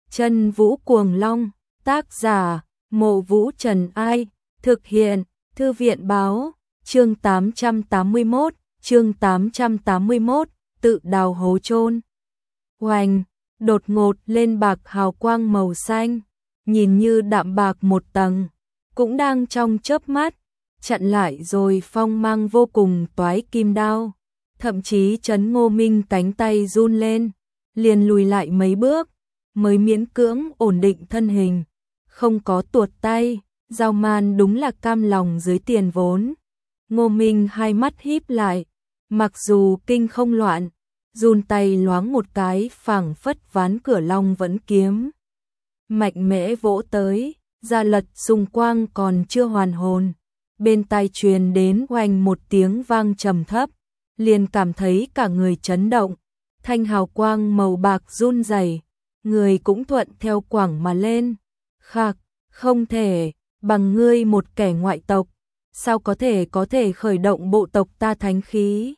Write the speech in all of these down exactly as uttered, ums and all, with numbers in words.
Chân Vũ Cuồng Long, tác giả, Mộ Vũ Trần Ai, thực hiện, Thư viện Báo, chương tám trăm tám mươi mốt, chương tám trăm tám mươi mốt, tự đào hố chôn. Oanh, đột ngột lên bạc hào quang màu xanh, nhìn như đạm bạc một tầng, cũng đang trong chớp mắt, chặn lại rồi phong mang vô cùng toái kim đao, thậm chí Trấn Ngô Minh cánh tay run lên, liền lùi lại mấy bước, mới miễn cưỡng ổn định thân hình, không có tuột tay, Giao Man đúng là cam lòng dưới tiền vốn. Ngô Minh hai mắt híp lại, mặc dù kinh không loạn, run tay loáng một cái phảng phất ván cửa long vẫn kiếm. Mạnh mẽ vỗ tới, Gia Lật xung quang còn chưa hoàn hồn, bên tai truyền đến oanh một tiếng vang trầm thấp, liền cảm thấy cả người chấn động, thanh hào quang màu bạc run rẩy, người cũng thuận theo quẳng mà lên. Khạc, không thể, bằng ngươi một kẻ ngoại tộc, sao có thể có thể khởi động bộ tộc ta thánh khí.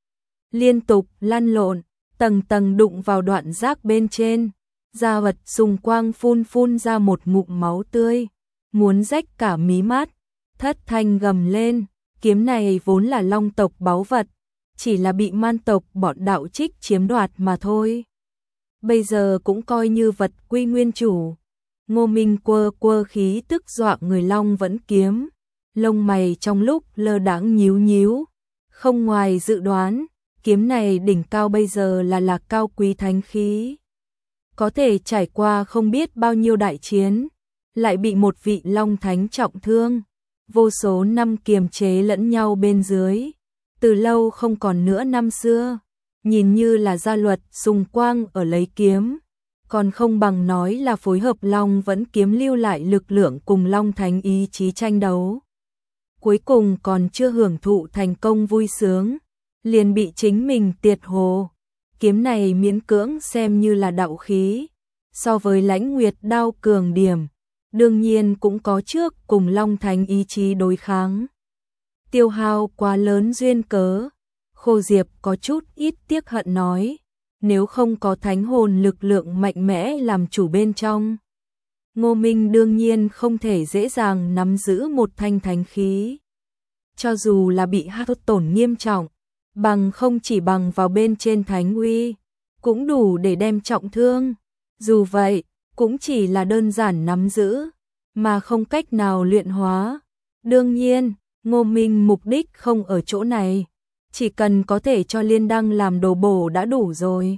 Liên tục lăn lộn, tầng tầng đụng vào đoạn rác bên trên, Gia Vật xung quang phun phun ra một ngụm máu tươi, muốn rách cả mí mắt, thất thanh gầm lên, kiếm này vốn là long tộc báu vật, chỉ là bị man tộc bọn đạo trích chiếm đoạt mà thôi. Bây giờ cũng coi như vật quy nguyên chủ. Ngô Minh quơ quơ khí tức dọa người long vẫn kiếm, lông mày trong lúc lơ đãng nhíu nhíu, không ngoài dự đoán, kiếm này đỉnh cao bây giờ là lạc cao quý thánh khí. Có thể trải qua không biết bao nhiêu đại chiến, lại bị một vị long thánh trọng thương, vô số năm kiềm chế lẫn nhau bên dưới, từ lâu không còn nữa năm xưa, nhìn như là gia luật xung quang ở lấy kiếm, còn không bằng nói là phối hợp long vẫn kiếm lưu lại lực lượng cùng long thánh ý chí tranh đấu. Cuối cùng còn chưa hưởng thụ thành công vui sướng, liền bị chính mình tiệt hồ. Kiếm này miễn cưỡng xem như là đạo khí, so với Lãnh Nguyệt đao cường điểm, đương nhiên cũng có trước cùng long thánh ý chí đối kháng. Tiêu hao quá lớn duyên cớ, Khô Diệp có chút ít tiếc hận nói, nếu không có thánh hồn lực lượng mạnh mẽ làm chủ bên trong, Ngô Minh đương nhiên không thể dễ dàng nắm giữ một thanh thánh khí. Cho dù là bị hao tổn nghiêm trọng, bằng không chỉ bằng vào bên trên thánh uy, cũng đủ để đem trọng thương. Dù vậy, cũng chỉ là đơn giản nắm giữ, mà không cách nào luyện hóa. Đương nhiên, Ngô Minh mục đích không ở chỗ này, chỉ cần có thể cho Liên Đăng làm đồ bổ đã đủ rồi.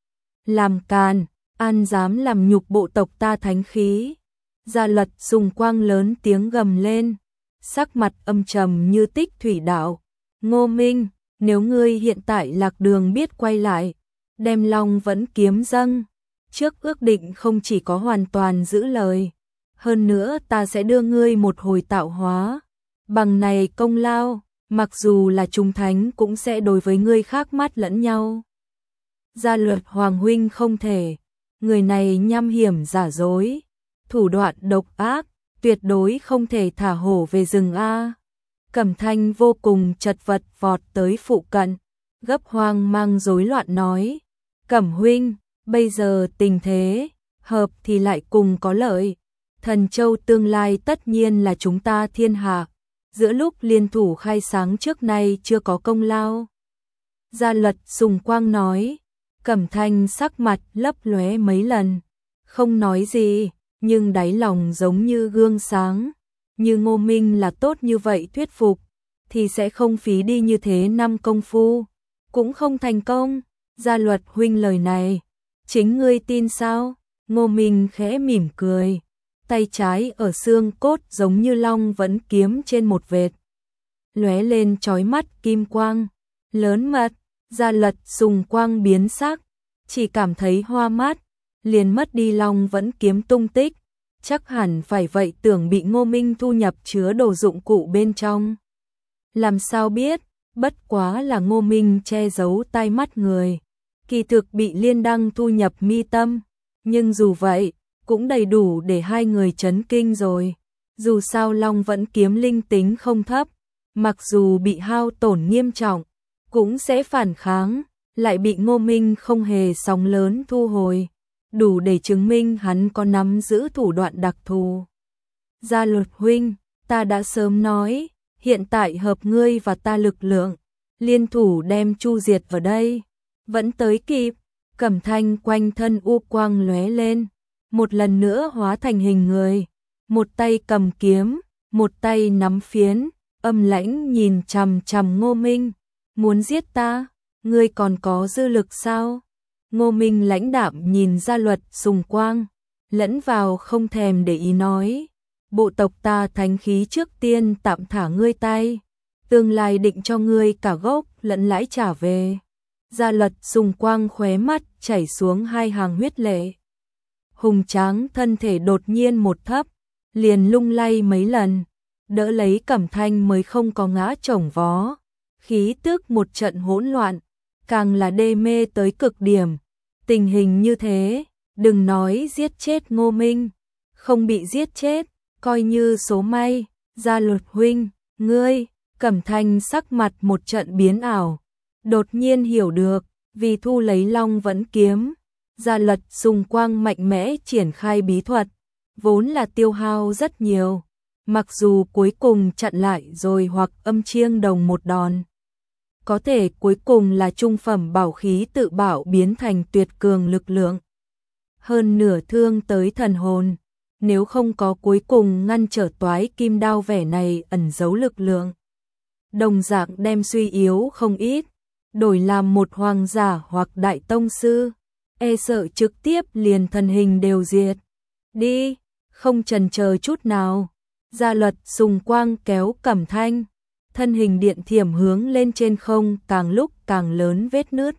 Làm càn, an dám làm nhục bộ tộc ta thánh khí. Gia Luật dùng quang lớn tiếng gầm lên, sắc mặt âm trầm như tích thủy đạo. Ngô Minh, nếu ngươi hiện tại lạc đường biết quay lại, đem long vẫn kiếm dâng, trước ước định không chỉ có hoàn toàn giữ lời, hơn nữa ta sẽ đưa ngươi một hồi tạo hóa, bằng này công lao, mặc dù là trung thánh cũng sẽ đối với ngươi khác mắt lẫn nhau. Gia Luật Hoàng huynh không thể, người này nham hiểm giả dối, thủ đoạn độc ác, tuyệt đối không thể thả hổ về rừng a. Cẩm Thanh vô cùng chật vật vọt tới phụ cận, gấp hoang mang rối loạn nói, Cẩm huynh, bây giờ tình thế, hợp thì lại cùng có lợi, Thần Châu tương lai tất nhiên là chúng ta thiên hạ, giữa lúc liên thủ khai sáng trước nay chưa có công lao. Gia Luật sùng quang nói, Cẩm Thanh sắc mặt lấp lóe mấy lần, không nói gì, nhưng đáy lòng giống như gương sáng. Như Ngô Minh là tốt như vậy thuyết phục, thì sẽ không phí đi như thế năm công phu, cũng không thành công. Gia Luật huynh lời này, chính ngươi tin sao? Ngô Minh khẽ mỉm cười, tay trái ở xương cốt giống như long vẫn kiếm trên một vệt, lóe lên chói mắt kim quang, lớn mật. Gia Luật sùng quang biến sắc, chỉ cảm thấy hoa mắt, liền mất đi long vẫn kiếm tung tích. Chắc hẳn phải vậy tưởng bị Ngô Minh thu nhập chứa đồ dụng cụ bên trong. Làm sao biết, bất quá là Ngô Minh che giấu tai mắt người, kỳ thực bị Liên Đăng thu nhập mi tâm, nhưng dù vậy, cũng đầy đủ để hai người chấn kinh rồi. Dù sao long vẫn kiếm linh tính không thấp, mặc dù bị hao tổn nghiêm trọng, cũng sẽ phản kháng, lại bị Ngô Minh không hề sóng lớn thu hồi. đủ để chứng minh hắn có nắm giữ thủ đoạn đặc thù. Gia Luật huynh, ta đã sớm nói, hiện tại hợp ngươi và ta lực lượng, liên thủ đem chu diệt vào đây, vẫn tới kịp. Cẩm Thanh quanh thân u quang lóe lên, một lần nữa hóa thành hình người, một tay cầm kiếm, một tay nắm phiến, âm lãnh nhìn chằm chằm Ngô Minh, muốn giết ta, ngươi còn có dư lực sao? Ngô Minh lãnh đạm nhìn Gia Luật Sùng Quang, lẫn vào không thèm để ý nói, bộ tộc ta thánh khí trước tiên tạm thả ngươi tay, tương lai định cho ngươi cả gốc lẫn lãi trả về. Gia Luật Sùng Quang khóe mắt chảy xuống hai hàng huyết lệ. Hùng tráng thân thể đột nhiên một thấp, liền lung lay mấy lần, đỡ lấy Cẩm Thanh mới không có ngã chồng vó. Khí tức một trận hỗn loạn, càng là đê mê tới cực điểm. Tình hình như thế, đừng nói giết chết Ngô Minh, không bị giết chết, coi như số may. Gia Luật huynh, ngươi, Cẩm Thanh sắc mặt một trận biến ảo, đột nhiên hiểu được, vì thu lấy Long Vẫn kiếm, Gia Luật Sùng Quang mạnh mẽ triển khai bí thuật, vốn là tiêu hao rất nhiều, mặc dù cuối cùng chặn lại rồi hoặc âm chiêng đồng một đòn. Có thể cuối cùng là trung phẩm bảo khí tự bảo biến thành tuyệt cường lực lượng. Hơn nửa thương tới thần hồn, nếu không có cuối cùng ngăn trở toái kim đao vẻ này ẩn giấu lực lượng. Đồng dạng đem suy yếu không ít, đổi làm một hoàng giả hoặc đại tông sư, e sợ trực tiếp liền thần hình đều diệt. Đi, không chần chờ chút nào, Gia Luật Sùng Quang kéo Cẩm Thanh, thân hình điện thiểm hướng lên trên không càng lúc càng lớn vết nứt.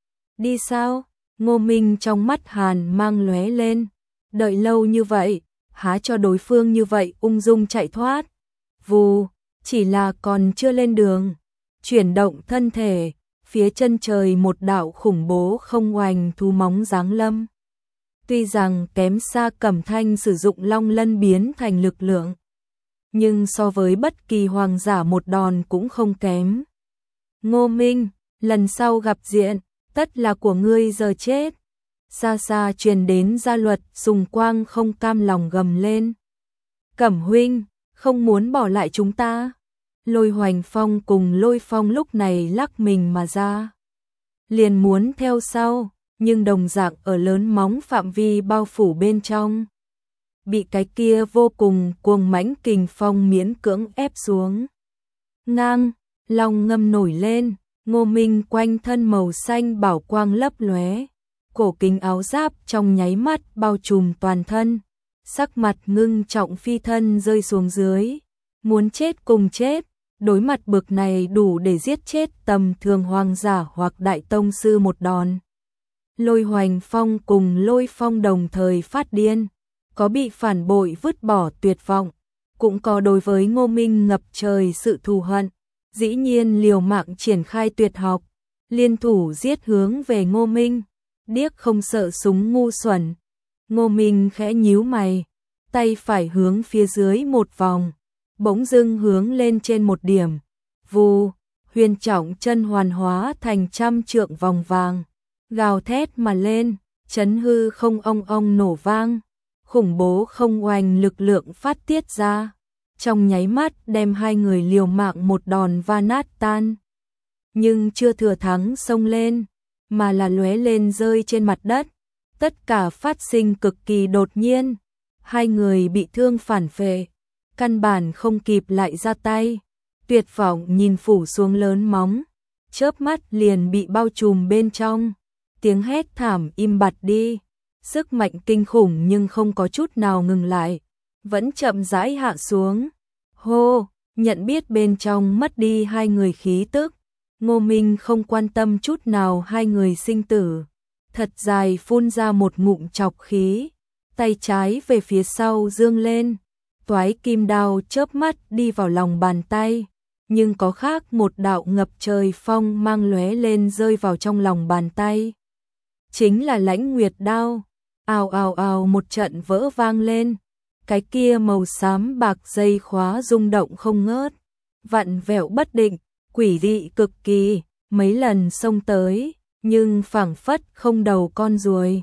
Đi sao? Ngô Minh trong mắt hàn mang lóe lên, đợi lâu như vậy, há cho đối phương như vậy ung dung chạy thoát. Vù, chỉ là còn chưa lên đường, chuyển động thân thể, phía chân trời một đạo khủng bố không oanh thú móng giáng lâm. Tuy rằng kém xa Cẩm Thanh sử dụng long lân biến thành lực lượng, nhưng so với bất kỳ hoàng giả một đòn cũng không kém. Ngô Minh, lần sau gặp diện, tất là của ngươi giờ chết. Xa xa truyền đến Gia Luật Sùng Quang không cam lòng gầm lên. Cẩm huynh, không muốn bỏ lại chúng ta. Lôi Hoành Phong cùng Lôi Phong lúc này lắc mình mà ra, liền muốn theo sau, nhưng đồng dạng ở lớn móng phạm vi bao phủ bên trong, bị cái kia vô cùng cuồng mãnh kình phong miễn cưỡng ép xuống. Ngang, long ngâm nổi lên, Ngô Minh quanh thân màu xanh bảo quang lấp lóe, cổ kính áo giáp trong nháy mắt bao trùm toàn thân, sắc mặt ngưng trọng phi thân rơi xuống dưới, muốn chết cùng chết. Đối mặt bực này đủ để giết chết tầm thường hoàng giả hoặc đại tông sư một đòn. Lôi Hoành Phong cùng Lôi Phong đồng thời phát điên, có bị phản bội vứt bỏ tuyệt vọng, cũng có đối với Ngô Minh ngập trời sự thù hận, dĩ nhiên liều mạng triển khai tuyệt học, liên thủ giết hướng về Ngô Minh, điếc không sợ súng ngu xuẩn. Ngô Minh khẽ nhíu mày, tay phải hướng phía dưới một vòng, bỗng dưng hướng lên trên một điểm, vù, huyền trọng chân hoàn hóa thành trăm trượng vòng vàng, gào thét mà lên, chấn hư không ong ong nổ vang, khủng bố không oanh lực lượng phát tiết ra, trong nháy mắt đem hai người liều mạng một đòn va nát tan. Nhưng chưa thừa thắng xông lên, mà là lóe lên rơi trên mặt đất, tất cả phát sinh cực kỳ đột nhiên, hai người bị thương phản phệ, căn bản không kịp lại ra tay, tuyệt vọng nhìn phủ xuống lớn móng, chớp mắt liền bị bao trùm bên trong, tiếng hét thảm im bặt đi, sức mạnh kinh khủng nhưng không có chút nào ngừng lại, vẫn chậm rãi hạ xuống. Hô, nhận biết bên trong mất đi hai người khí tức, Ngô Minh không quan tâm chút nào hai người sinh tử, thật dài phun ra một ngụm trọc khí, tay trái về phía sau dương lên. Toái kim đao chớp mắt đi vào lòng bàn tay, nhưng có khác một đạo ngập trời phong mang lóe lên rơi vào trong lòng bàn tay. Chính là Lãnh Nguyệt đao, ào ào ào một trận vỡ vang lên, cái kia màu xám bạc dây khóa rung động không ngớt, vặn vẹo bất định, quỷ dị cực kỳ, mấy lần xông tới, nhưng phảng phất không đầu con ruồi,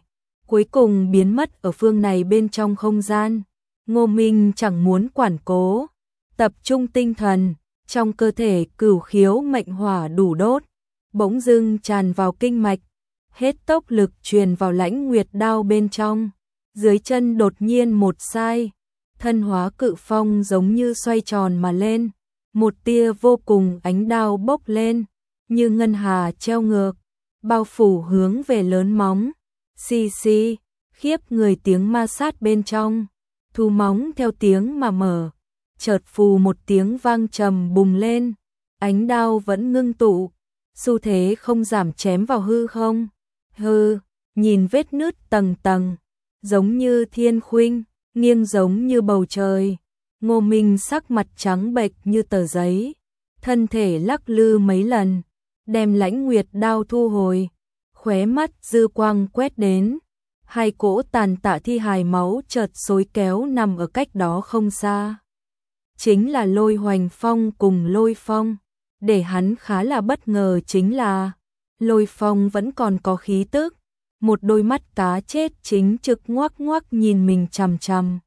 cuối cùng biến mất ở phương này bên trong không gian. Ngô Minh chẳng muốn quản cố, tập trung tinh thần, trong cơ thể cửu khiếu mệnh hỏa đủ đốt, bỗng dưng tràn vào kinh mạch, hết tốc lực truyền vào lãnh nguyệt đao bên trong. Dưới chân đột nhiên một sai, thân hóa cự phong giống như xoay tròn mà lên, một tia vô cùng ánh đao bốc lên, như ngân hà treo ngược, bao phủ hướng về lớn móng. Xì xì, khiếp người tiếng ma sát bên trong, thu móng theo tiếng mà mở, chợt phù một tiếng vang trầm bùng lên, ánh đao vẫn ngưng tụ, xu thế không giảm chém vào hư không. Hư, nhìn vết nứt tầng tầng, giống như thiên khuynh, nghiêng giống như bầu trời. Ngô Minh sắc mặt trắng bệch như tờ giấy, thân thể lắc lư mấy lần, đem lãnh nguyệt đao thu hồi, khóe mắt dư quang quét đến, hai cỗ tàn tạ thi hài máu chợt xối kéo nằm ở cách đó không xa. Chính là Lôi Hoành Phong cùng Lôi Phong. Để hắn khá là bất ngờ chính là Lôi Phong vẫn còn có khí tức, một đôi mắt cá chết chính trực ngoác ngoác nhìn mình chằm chằm.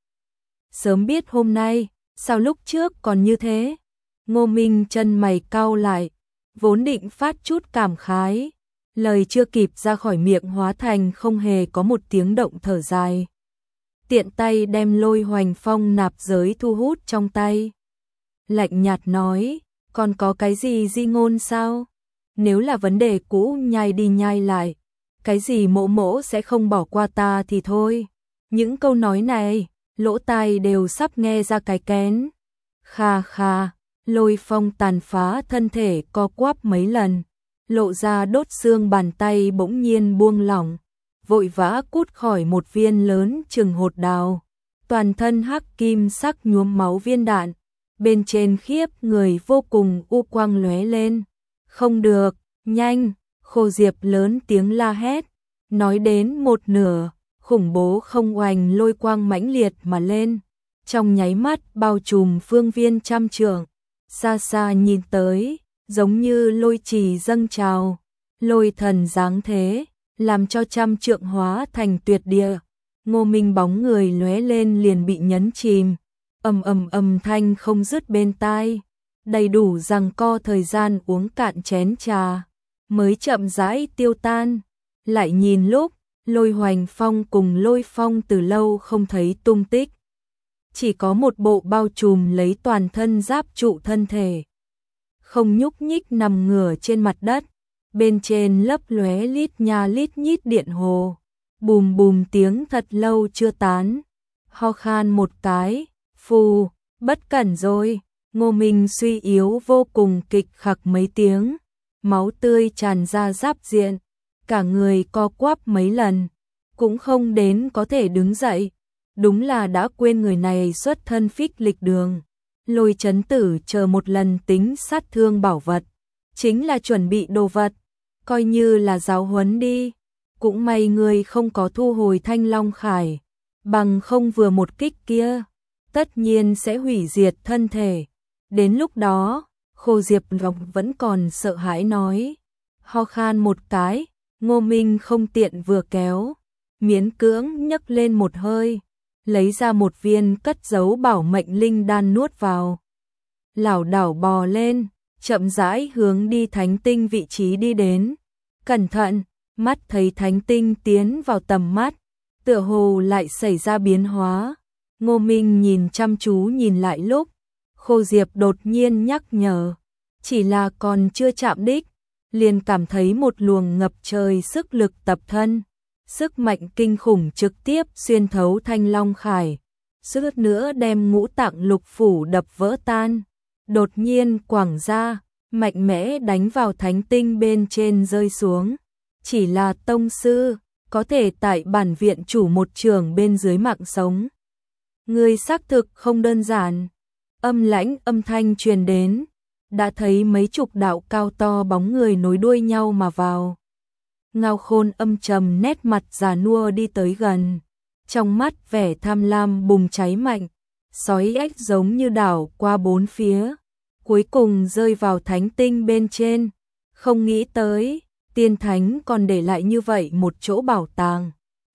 Sớm biết hôm nay, sao lúc trước còn như thế? Ngô Minh chân mày cau lại, vốn định phát chút cảm khái, lời chưa kịp ra khỏi miệng hóa thành không hề có một tiếng động thở dài. Tiện tay đem Lôi Hoành Phong nạp giới thu hút trong tay. Lạnh nhạt nói, còn có cái gì di ngôn sao? Nếu là vấn đề cũ nhai đi nhai lại, cái gì mỗ mỗ sẽ không bỏ qua ta thì thôi. Những câu nói này, lỗ tai đều sắp nghe ra cái kén. Kha kha, Lôi Phong tàn phá thân thể co quắp mấy lần, lộ ra đốt xương bàn tay bỗng nhiên buông lỏng, vội vã cút khỏi một viên lớn chừng hột đào, toàn thân hắc kim sắc nhuốm máu viên đạn, bên trên khiếp người vô cùng u quang lóe lên. Không được, nhanh, Khô Diệp lớn tiếng la hét, nói đến một nửa, khủng bố không oanh lôi quang mãnh liệt mà lên, trong nháy mắt bao trùm phương viên trăm trượng, xa xa nhìn tới, giống như lôi trì dâng trào, lôi thần dáng thế, làm cho trăm trượng hóa thành tuyệt địa. Ngô Minh bóng người lóe lên liền bị nhấn chìm, ầm ầm ầm thanh không dứt bên tai, đầy đủ giằng co thời gian uống cạn chén trà, mới chậm rãi tiêu tan. Lại nhìn lúc, Lôi Hoành Phong cùng Lôi Phong từ lâu không thấy tung tích, chỉ có một bộ bao trùm lấy toàn thân giáp trụ thân thể, không nhúc nhích nằm ngửa trên mặt đất, bên trên lấp lóe lít nha lít nhít điện hồ, bùm bùm tiếng thật lâu chưa tán, ho khan một cái, phù, bất cẩn rồi. Ngô Minh suy yếu vô cùng kịch khặc mấy tiếng, máu tươi tràn ra giáp diện, cả người co quắp mấy lần, cũng không đến có thể đứng dậy, đúng là đã quên người này xuất thân phích lịch đường. Lôi Chấn Tử chờ một lần tính sát thương bảo vật, chính là chuẩn bị đồ vật, coi như là giáo huấn đi, cũng may người không có thu hồi Thanh Long Khải, bằng không vừa một kích kia, tất nhiên sẽ hủy diệt thân thể. Đến lúc đó, Khô Diệp Ngọc vẫn còn sợ hãi nói, ho khan một cái, Ngô Minh không tiện vừa kéo, miễn cưỡng nhấc lên một hơi, lấy ra một viên cất giấu bảo mệnh linh đan nuốt vào. Lảo đảo bò lên, chậm rãi hướng đi thánh tinh vị trí đi đến. Cẩn thận, mắt thấy thánh tinh tiến vào tầm mắt, tựa hồ lại xảy ra biến hóa. Ngô Minh nhìn chăm chú nhìn lại lúc, Khô Diệp đột nhiên nhắc nhở, chỉ là còn chưa chạm đích, liền cảm thấy một luồng ngập trời sức lực tập thân, sức mạnh kinh khủng trực tiếp xuyên thấu Thanh Long Khải, suýt nữa đem ngũ tạng lục phủ đập vỡ tan, đột nhiên quẳng ra, mạnh mẽ đánh vào thánh tinh bên trên rơi xuống. Chỉ là tông sư, có thể tại bản viện chủ một trường bên dưới mạng sống. Người xác thực không đơn giản. Âm lãnh âm thanh truyền đến, đã thấy mấy chục đạo cao to bóng người nối đuôi nhau mà vào. Ngao Khôn âm trầm nét mặt già nua đi tới gần, trong mắt vẻ tham lam bùng cháy mạnh, sói ếch giống như đảo qua bốn phía, cuối cùng rơi vào thánh tinh bên trên. Không nghĩ tới, tiên thánh còn để lại như vậy một chỗ bảo tàng.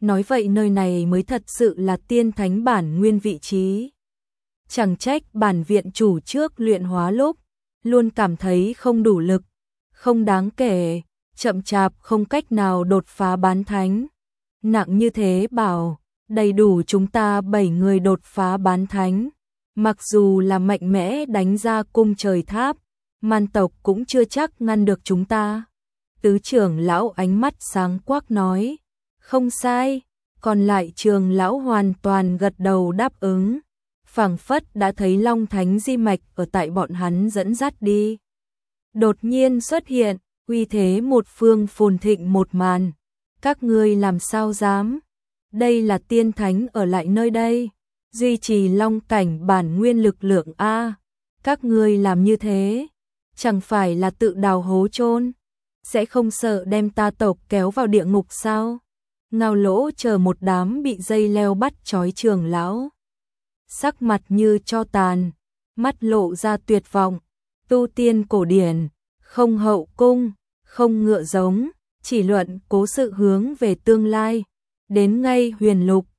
nói vậy nơi này mới thật sự là tiên thánh bản nguyên vị trí. Chẳng trách bản viện chủ trước luyện hóa lúc, luôn cảm thấy không đủ lực, không đáng kể, chậm chạp không cách nào đột phá bán thánh. Nặng như thế bảo, đầy đủ chúng ta bảy người đột phá bán thánh. Mặc dù là mạnh mẽ đánh ra cung trời tháp, man tộc cũng chưa chắc ngăn được chúng ta. Tứ trưởng lão ánh mắt sáng quắc nói, không sai, còn lại trường lão hoàn toàn gật đầu đáp ứng. Phảng phất đã thấy Long Thánh di mạch ở tại bọn hắn dẫn dắt đi. Đột nhiên xuất hiện, uy thế một phương phồn thịnh một màn. Các ngươi làm sao dám? Đây là tiên thánh ở lại nơi đây, duy trì long cảnh bản nguyên lực lượng a. Các ngươi làm như thế, chẳng phải là tự đào hố chôn, sẽ không sợ đem ta tộc kéo vào địa ngục sao? Ngao Lỗ chờ một đám bị dây leo bắt trói trường lão, sắc mặt như tro tàn, mắt lộ ra tuyệt vọng. Tu tiên cổ điển, không hậu cung, không ngựa giống, chỉ luận cố sự hướng về tương lai. Đến ngay huyền lục,